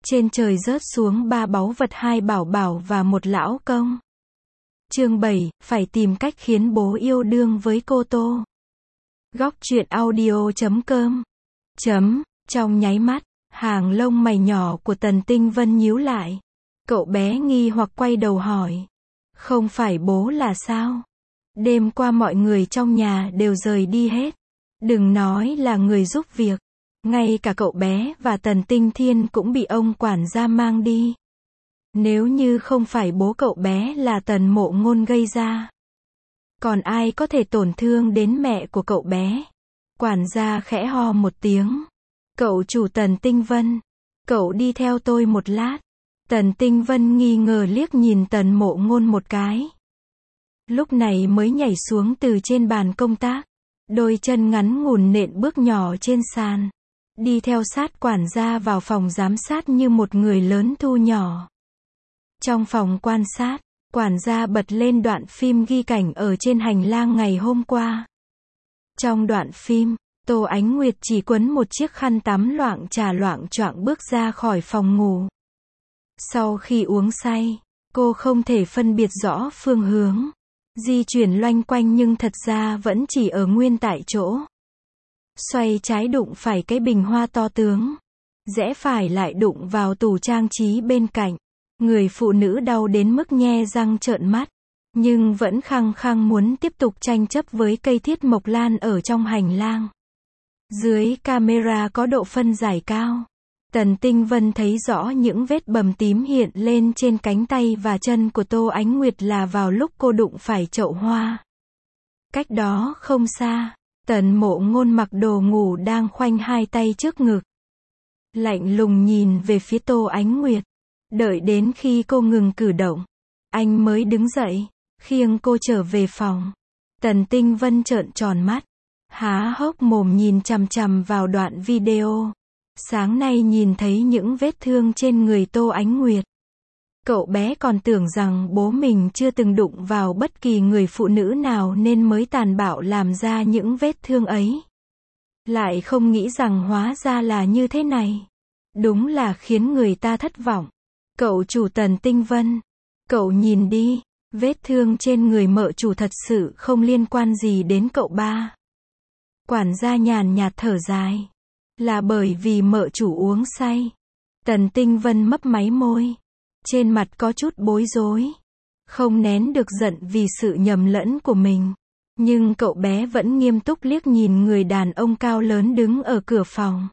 Trên trời rớt xuống 3 báu vật, 2 bảo bảo và 1 lão công. Chương 7, phải tìm cách khiến bố yêu đương với cô Tô. Góc truyện audio.com. Trong nháy mắt, hàng lông mày nhỏ của Tần Tinh Vân nhíu lại. Cậu bé nghi hoặc quay đầu hỏi. Không phải bố là sao? Đêm qua mọi người trong nhà đều rời đi hết. Đừng nói là người giúp việc. Ngay cả cậu bé và Tần Tinh Thiên cũng bị ông quản gia mang đi. Nếu như không phải bố cậu bé là Tần Mộ Ngôn gây ra, còn ai có thể tổn thương đến mẹ của cậu bé? Quản gia khẽ ho một tiếng. Cậu chủ Tần Tinh Vân, cậu đi theo tôi một lát. Tần Tinh Vân nghi ngờ liếc nhìn Tần Mộ Ngôn một cái. Lúc này mới nhảy xuống từ trên bàn công tác. Đôi chân ngắn ngủn nện bước nhỏ trên sàn. Đi theo sát quản gia vào phòng giám sát như một người lớn thu nhỏ. Trong phòng quan sát, quản gia bật lên đoạn phim ghi cảnh ở trên hành lang ngày hôm qua. Trong đoạn phim, Tô Ánh Nguyệt chỉ quấn một chiếc khăn tắm loạng choạng bước ra khỏi phòng ngủ. Sau khi uống say, cô không thể phân biệt rõ phương hướng, di chuyển loanh quanh nhưng thật ra vẫn chỉ ở nguyên tại chỗ. Xoay trái đụng phải cái bình hoa to tướng, rẽ phải lại đụng vào tủ trang trí bên cạnh. Người phụ nữ đau đến mức nhe răng trợn mắt, nhưng vẫn khăng khăng muốn tiếp tục tranh chấp với cây thiết mộc lan ở trong hành lang. Dưới camera có độ phân giải cao, Tần Tinh Vân thấy rõ những vết bầm tím hiện lên trên cánh tay và chân của Tô Ánh Nguyệt là vào lúc cô đụng phải chậu hoa. Cách đó không xa, Tần Mộ Ngôn mặc đồ ngủ đang khoanh hai tay trước ngực, lạnh lùng nhìn về phía Tô Ánh Nguyệt. Đợi đến khi cô ngừng cử động, anh mới đứng dậy, khiêng cô trở về phòng. Tần Tinh Vân trợn tròn mắt, há hốc mồm nhìn chằm chằm vào đoạn video. Sáng nay nhìn thấy những vết thương trên người Tô Ánh Nguyệt. Cậu bé còn tưởng rằng bố mình chưa từng đụng vào bất kỳ người phụ nữ nào nên mới tàn bạo làm ra những vết thương ấy. Lại không nghĩ rằng hóa ra là như thế này. Đúng là khiến người ta thất vọng. Cậu chủ Tần Tinh Vân, cậu nhìn đi, vết thương trên người mợ chủ thật sự không liên quan gì đến cậu ba. Quản gia nhàn nhạt thở dài. Là bởi vì mợ chủ uống say. Tần Tinh Vân mấp máy môi. Trên mặt có chút bối rối. Không nén được giận vì sự nhầm lẫn của mình. Nhưng cậu bé vẫn nghiêm túc liếc nhìn người đàn ông cao lớn đứng ở cửa phòng.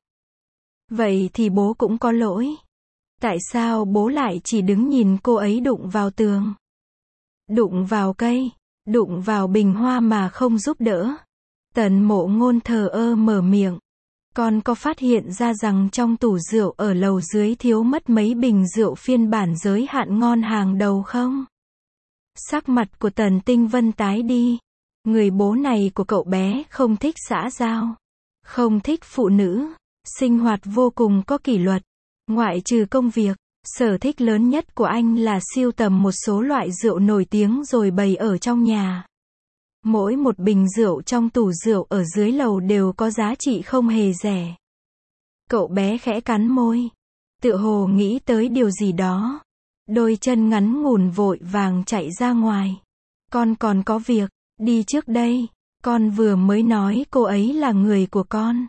Vậy thì bố cũng có lỗi. Tại sao bố lại chỉ đứng nhìn cô ấy đụng vào tường? Đụng vào cây, đụng vào bình hoa mà không giúp đỡ. Tần Mộ Ngôn thờ ơ mở miệng. Con có phát hiện ra rằng trong tủ rượu ở lầu dưới thiếu mất mấy bình rượu phiên bản giới hạn ngon hàng đầu không? Sắc mặt của Tần Tinh Vân tái đi. Người bố này của cậu bé không thích xã giao, không thích phụ nữ, sinh hoạt vô cùng có kỷ luật. Ngoại trừ công việc, sở thích lớn nhất của anh là sưu tầm một số loại rượu nổi tiếng rồi bày ở trong nhà. Mỗi một bình rượu trong tủ rượu ở dưới lầu đều có giá trị không hề rẻ. Cậu bé khẽ cắn môi, tựa hồ nghĩ tới điều gì đó. Đôi chân ngắn ngủn vội vàng chạy ra ngoài. Con còn có việc, đi trước đây. Con vừa mới nói cô ấy là người của con.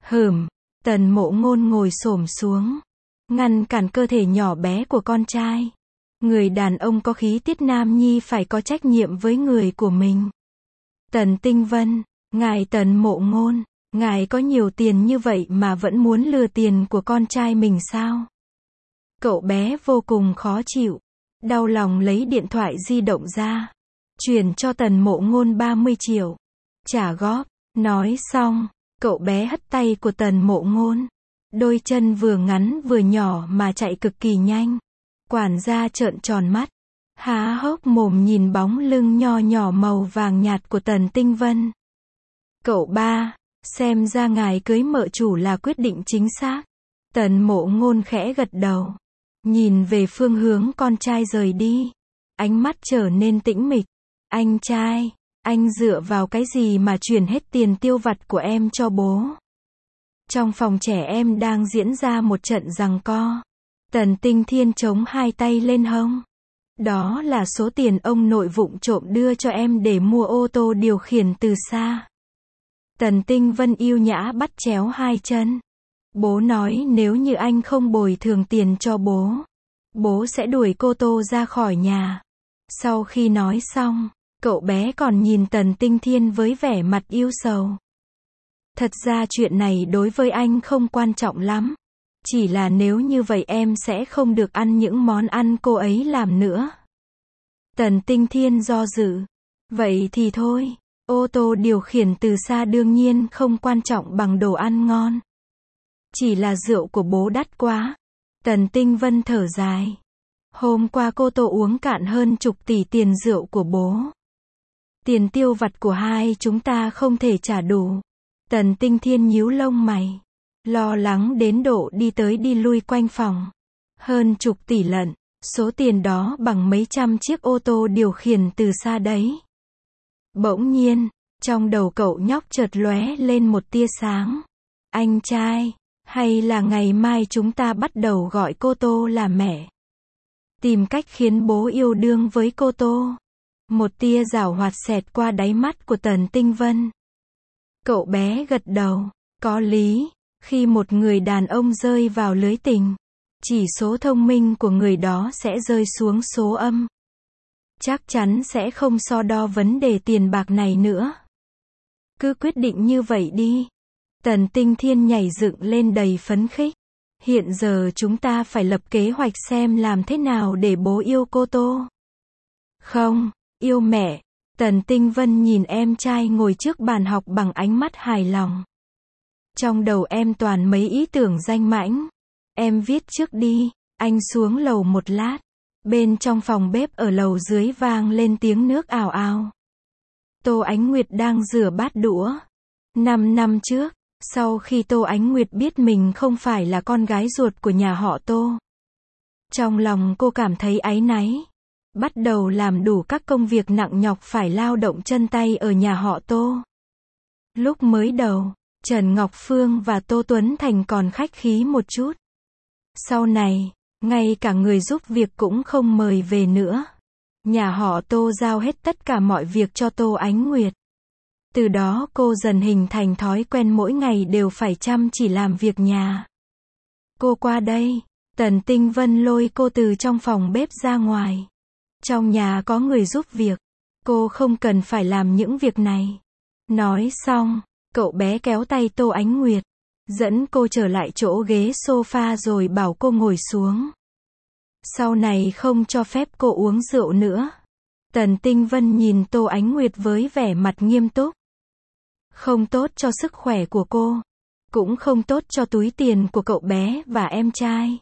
Tần Mộ Ngôn ngồi xổm xuống, ngăn cản cơ thể nhỏ bé của con trai. Người đàn ông có khí tiết nam nhi phải có trách nhiệm với người của mình. Tần Tinh Vân, ngài Tần Mộ Ngôn, ngài có nhiều tiền như vậy mà vẫn muốn lừa tiền của con trai mình sao? Cậu bé vô cùng khó chịu, đau lòng lấy điện thoại di động ra, chuyển cho Tần Mộ Ngôn 30 triệu. Trả góp, nói xong, cậu bé hất tay của Tần Mộ Ngôn. Đôi chân vừa ngắn vừa nhỏ mà chạy cực kỳ nhanh. Quản gia trợn tròn mắt, há hốc mồm nhìn bóng lưng nho nhỏ màu vàng nhạt của Tần Tinh Vân. Cậu ba, xem ra ngài cưới mợ chủ là quyết định chính xác. Tần Mộ Ngôn khẽ gật đầu, nhìn về phương hướng con trai rời đi. Ánh mắt trở nên tĩnh mịch. Anh trai, anh dựa vào cái gì mà chuyển hết tiền tiêu vặt của em cho bố? Trong phòng trẻ em đang diễn ra một trận giằng co. Tần Tinh Thiên chống hai tay lên hông. Đó là số tiền ông nội vụng trộm đưa cho em để mua ô tô điều khiển từ xa. Tần Tinh Vân yêu nhã bắt chéo hai chân. Bố nói nếu như anh không bồi thường tiền cho bố, bố sẽ đuổi cô Tô ra khỏi nhà. Sau khi nói xong, cậu bé còn nhìn Tần Tinh Thiên với vẻ mặt yêu sầu. Thật ra chuyện này đối với anh không quan trọng lắm. Chỉ là nếu như vậy em sẽ không được ăn những món ăn cô ấy làm nữa. Tần Tinh Thiên do dự. Vậy thì thôi, ô tô điều khiển từ xa đương nhiên không quan trọng bằng đồ ăn ngon. Chỉ là rượu của bố đắt quá. Tần Tinh Vân thở dài. Hôm qua cô Tô uống cạn hơn chục tỷ tiền rượu của bố. Tiền tiêu vặt của hai chúng ta không thể trả đủ. Tần Tinh Thiên nhíu lông mày. Lo lắng đến độ đi tới đi lui quanh phòng. Hơn chục tỷ lận. Số tiền đó bằng mấy trăm chiếc ô tô điều khiển từ xa đấy. Bỗng nhiên, trong đầu cậu nhóc chợt lóe lên một tia sáng. Anh trai, hay là ngày mai chúng ta bắt đầu gọi cô Tô là mẹ. Tìm cách khiến bố yêu đương với cô Tô. Một tia giảo hoạt xẹt qua đáy mắt của Tần Tinh Vân. Cậu bé gật đầu. Có lý, khi một người đàn ông rơi vào lưới tình, chỉ số thông minh của người đó sẽ rơi xuống số âm. Chắc chắn sẽ không so đo vấn đề tiền bạc này nữa. Cứ quyết định như vậy đi. Tần Tinh Thiên nhảy dựng lên đầy phấn khích. Hiện giờ chúng ta phải lập kế hoạch xem làm thế nào để bố yêu cô Tô. Không, yêu mẹ. Tần Tinh Vân nhìn em trai ngồi trước bàn học bằng ánh mắt hài lòng. Trong đầu em toàn mấy ý tưởng danh mãnh. Em viết trước đi. Anh xuống lầu một lát. Bên trong phòng bếp ở lầu dưới vang lên tiếng nước ào ào. Tô Ánh Nguyệt đang rửa bát đũa. 5 năm trước, sau khi Tô Ánh Nguyệt biết mình không phải là con gái ruột của nhà họ Tô, trong lòng cô cảm thấy áy náy. Bắt đầu làm đủ các công việc nặng nhọc phải lao động chân tay ở nhà họ Tô. Lúc mới đầu, Trần Ngọc Phương và Tô Tuấn Thành còn khách khí một chút. Sau này, ngay cả người giúp việc cũng không mời về nữa. Nhà họ Tô giao hết tất cả mọi việc cho Tô Ánh Nguyệt. Từ đó cô dần hình thành thói quen mỗi ngày đều phải chăm chỉ làm việc nhà. Cô qua đây, Tần Tinh Vân lôi cô từ trong phòng bếp ra ngoài. Trong nhà có người giúp việc, cô không cần phải làm những việc này. Nói xong, cậu bé kéo tay Tô Ánh Nguyệt, dẫn cô trở lại chỗ ghế sofa rồi bảo cô ngồi xuống. Sau này không cho phép cô uống rượu nữa. Tần Tinh Vân nhìn Tô Ánh Nguyệt với vẻ mặt nghiêm túc. Không tốt cho sức khỏe của cô, cũng không tốt cho túi tiền của cậu bé và em trai.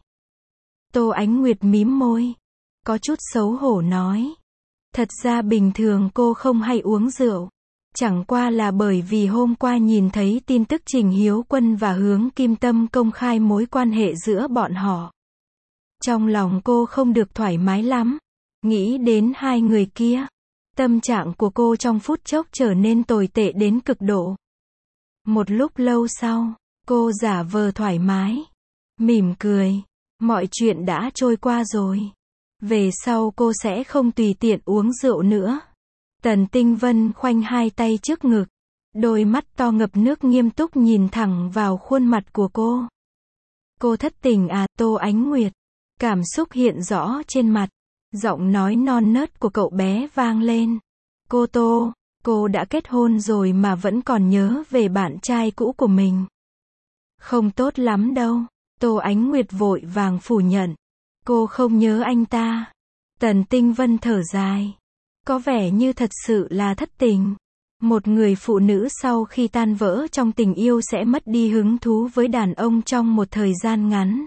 Tô Ánh Nguyệt mím môi, có chút xấu hổ nói. Thật ra bình thường cô không hay uống rượu. Chẳng qua là bởi vì hôm qua nhìn thấy tin tức Trình Hiếu Quân và Hướng Kim Tâm công khai mối quan hệ giữa bọn họ. Trong lòng cô không được thoải mái lắm. Nghĩ đến hai người kia, tâm trạng của cô trong phút chốc trở nên tồi tệ đến cực độ. Một lúc lâu sau, cô giả vờ thoải mái, mỉm cười. Mọi chuyện đã trôi qua rồi. Về sau cô sẽ không tùy tiện uống rượu nữa. Tần Tinh Vân khoanh hai tay trước ngực, đôi mắt to ngập nước nghiêm túc nhìn thẳng vào khuôn mặt của cô. Cô thất tình à? Tô Ánh Nguyệt, cảm xúc hiện rõ trên mặt. Giọng nói non nớt của cậu bé vang lên. Cô Tô, cô đã kết hôn rồi mà vẫn còn nhớ về bạn trai cũ của mình. Không tốt lắm đâu. Tô Ánh Nguyệt vội vàng phủ nhận. Cô không nhớ anh ta. Tần Tinh Vân thở dài. Có vẻ như thật sự là thất tình. Một người phụ nữ sau khi tan vỡ trong tình yêu sẽ mất đi hứng thú với đàn ông trong một thời gian ngắn.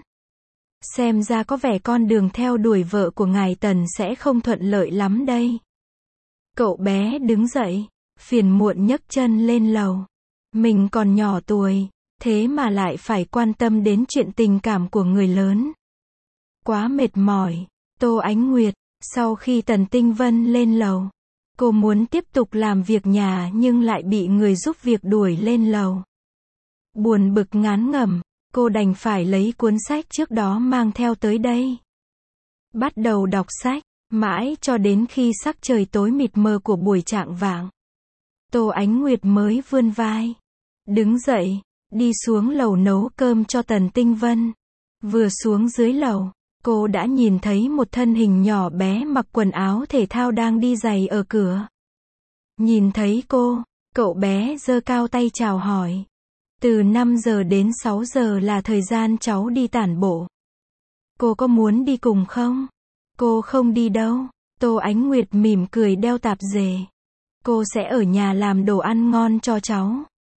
Xem ra có vẻ con đường theo đuổi vợ của ngài Tần sẽ không thuận lợi lắm đây. Cậu bé đứng dậy, phiền muộn nhấc chân lên lầu. Mình còn nhỏ tuổi, thế mà lại phải quan tâm đến chuyện tình cảm của người lớn. Quá mệt mỏi. Tô Ánh Nguyệt, sau khi Tần Tinh Vân lên lầu, cô muốn tiếp tục làm việc nhà nhưng lại bị người giúp việc đuổi lên lầu. Buồn bực ngán ngẩm, Cô đành phải lấy cuốn sách trước đó mang theo tới đây. Bắt đầu đọc sách, mãi cho đến khi sắc trời tối mịt mờ của buổi chạng vạng. Tô Ánh Nguyệt mới vươn vai, đứng dậy, đi xuống lầu nấu cơm cho Tần Tinh Vân. Vừa xuống dưới lầu, cô đã nhìn thấy một thân hình nhỏ bé mặc quần áo thể thao đang đi giày ở cửa. Nhìn thấy cô, cậu bé giơ cao tay chào hỏi. Từ 5 giờ đến 6 giờ là thời gian cháu đi tản bộ. Cô có muốn đi cùng không? Cô không đi đâu. Tô Ánh Nguyệt mỉm cười đeo tạp dề. Cô sẽ ở nhà làm đồ ăn ngon cho cháu.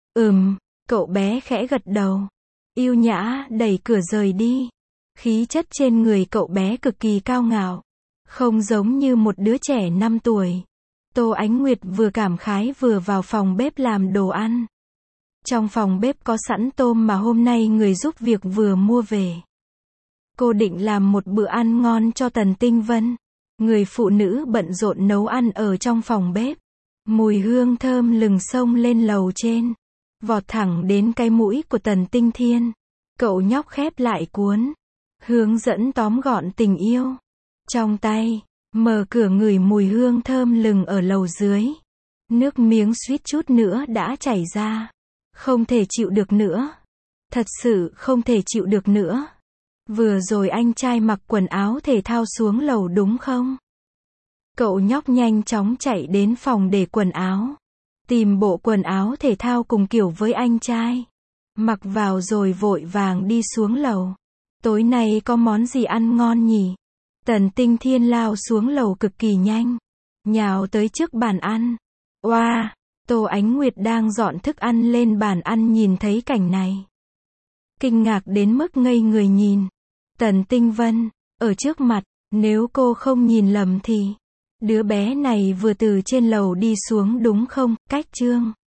Cậu bé khẽ gật đầu. Yêu nhã đẩy cửa rời đi. Khí chất trên người cậu bé cực kỳ cao ngạo. Không giống như một đứa trẻ 5 tuổi. Tô Ánh Nguyệt vừa cảm khái vừa vào phòng bếp làm đồ ăn. Trong phòng bếp có sẵn tôm mà hôm nay người giúp việc vừa mua về. Cô định làm một bữa ăn ngon cho Tần Tinh Vân. Người phụ nữ bận rộn nấu ăn ở trong phòng bếp. Mùi hương thơm lừng xông lên lầu trên. Vọt thẳng đến cái mũi của Tần Tinh Thiên. Cậu nhóc khép lại cuốn. Hướng dẫn tóm gọn tình yêu. Trong tay, mở cửa ngửi mùi hương thơm lừng ở lầu dưới. Nước miếng suýt chút nữa đã chảy ra. Không thể chịu được nữa. Thật sự không thể chịu được nữa. Vừa rồi anh trai mặc quần áo thể thao xuống lầu đúng không? Cậu nhóc nhanh chóng chạy đến phòng để quần áo. Tìm bộ quần áo thể thao cùng kiểu với anh trai. Mặc vào rồi vội vàng đi xuống lầu. Tối nay có món gì ăn ngon nhỉ? Tần Tinh Thiên lao xuống lầu cực kỳ nhanh. Nhào tới trước bàn ăn. Oa! Tô Ánh Nguyệt đang dọn thức ăn lên bàn ăn nhìn thấy cảnh này. Kinh ngạc đến mức ngây người nhìn. Tần Tinh Vân, ở trước mặt, nếu cô không nhìn lầm thì, đứa bé này vừa từ trên lầu đi xuống đúng không? Cách chương